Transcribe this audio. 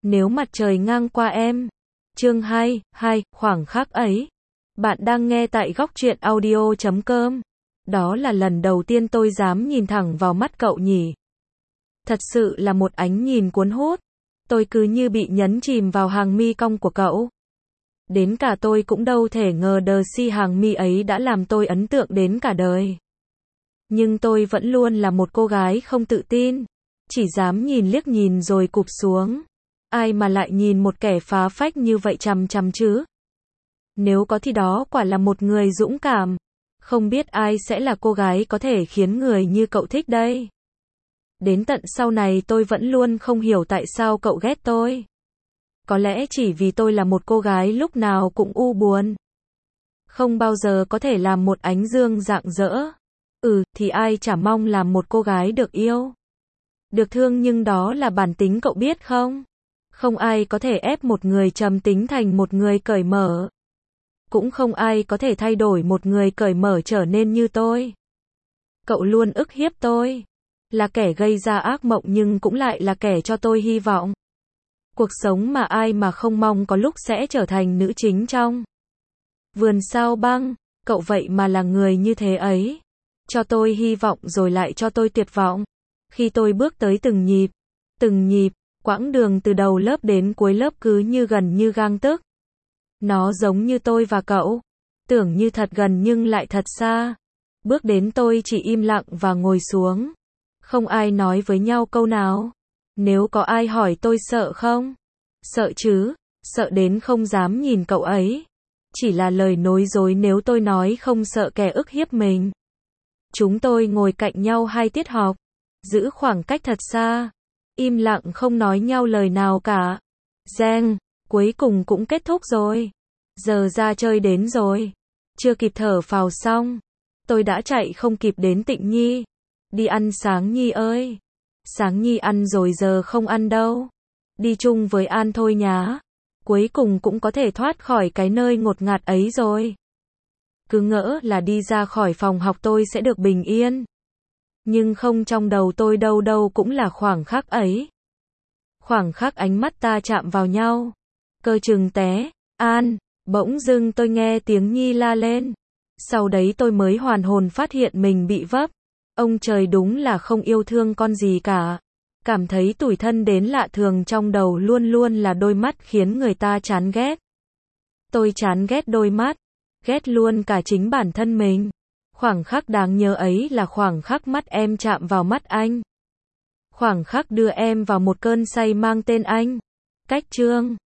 Nếu mặt trời ngang qua em. Chương 2, khoảng khắc ấy. Bạn đang nghe tại góc truyện audio.com. Đó là lần đầu tiên tôi dám nhìn thẳng vào mắt cậu nhỉ. Thật sự là một ánh nhìn cuốn hút. Tôi cứ như bị nhấn chìm vào hàng mi cong của cậu. Đến cả tôi cũng đâu thể ngờ đờ si hàng mi ấy đã làm tôi ấn tượng đến cả đời. Nhưng tôi vẫn luôn là một cô gái không tự tin. Chỉ dám nhìn liếc nhìn rồi cụp xuống. Ai mà lại nhìn một kẻ phá phách như vậy chằm chằm chứ? Nếu có thì đó quả là một người dũng cảm. Không biết ai sẽ là cô gái có thể khiến người như cậu thích đây. Đến tận sau này tôi vẫn luôn không hiểu tại sao cậu ghét tôi. Có lẽ chỉ vì tôi là một cô gái lúc nào cũng u buồn. Không bao giờ có thể làm một ánh dương rạng rỡ. Thì ai chả mong làm một cô gái được yêu. Được thương, nhưng đó là bản tính cậu biết không? Không ai có thể ép một người trầm tính thành một người cởi mở. Cũng không ai có thể thay đổi một người cởi mở trở nên như tôi. Cậu luôn ức hiếp tôi. Là kẻ gây ra ác mộng nhưng cũng lại là kẻ cho tôi hy vọng. Cuộc sống mà ai mà không mong có lúc sẽ trở thành nữ chính trong Vườn Sao Băng. Cậu vậy mà là người như thế ấy. Cho tôi hy vọng rồi lại cho tôi tuyệt vọng. Khi tôi bước tới từng nhịp, quãng đường từ đầu lớp đến cuối lớp cứ như gần như gang tấc. Nó giống như tôi và cậu. Tưởng như thật gần nhưng lại thật xa. Bước đến tôi chỉ im lặng và ngồi xuống. Không ai nói với nhau câu nào. Nếu có ai hỏi tôi sợ không? Sợ chứ, sợ đến không dám nhìn cậu ấy. Chỉ là lời nói dối nếu tôi nói không sợ kẻ ức hiếp mình. Chúng tôi ngồi cạnh nhau 2 tiết học. Giữ khoảng cách thật xa. Im lặng không nói nhau lời nào cả. Giang, cuối cùng cũng kết thúc rồi. Giờ ra chơi đến rồi. Chưa kịp thở phào xong. Tôi đã chạy không kịp đến Tịnh Nhi. Đi ăn sáng Nhi ơi. Sáng Nhi ăn rồi giờ không ăn đâu. Đi chung với An thôi nhá. Cuối cùng cũng có thể thoát khỏi cái nơi ngột ngạt ấy rồi. Cứ ngỡ là đi ra khỏi phòng học tôi sẽ được bình yên. Nhưng không, trong đầu tôi đâu đâu cũng là khoảng khắc ấy. Khoảng khắc ánh mắt ta chạm vào nhau. Cơ chừng té. An. Bỗng dưng tôi nghe tiếng Nhi la lên. Sau đấy tôi mới hoàn hồn phát hiện mình bị vấp. Ông trời đúng là không yêu thương con gì cả. Cảm thấy tủi thân đến lạ thường, trong đầu luôn luôn là đôi mắt khiến người ta chán ghét. Tôi chán ghét đôi mắt. Ghét luôn cả chính bản thân mình. Khoảng khắc đáng nhớ ấy là khoảng khắc mắt em chạm vào mắt anh. Khoảng khắc đưa em vào một cơn say mang tên anh. Cách chương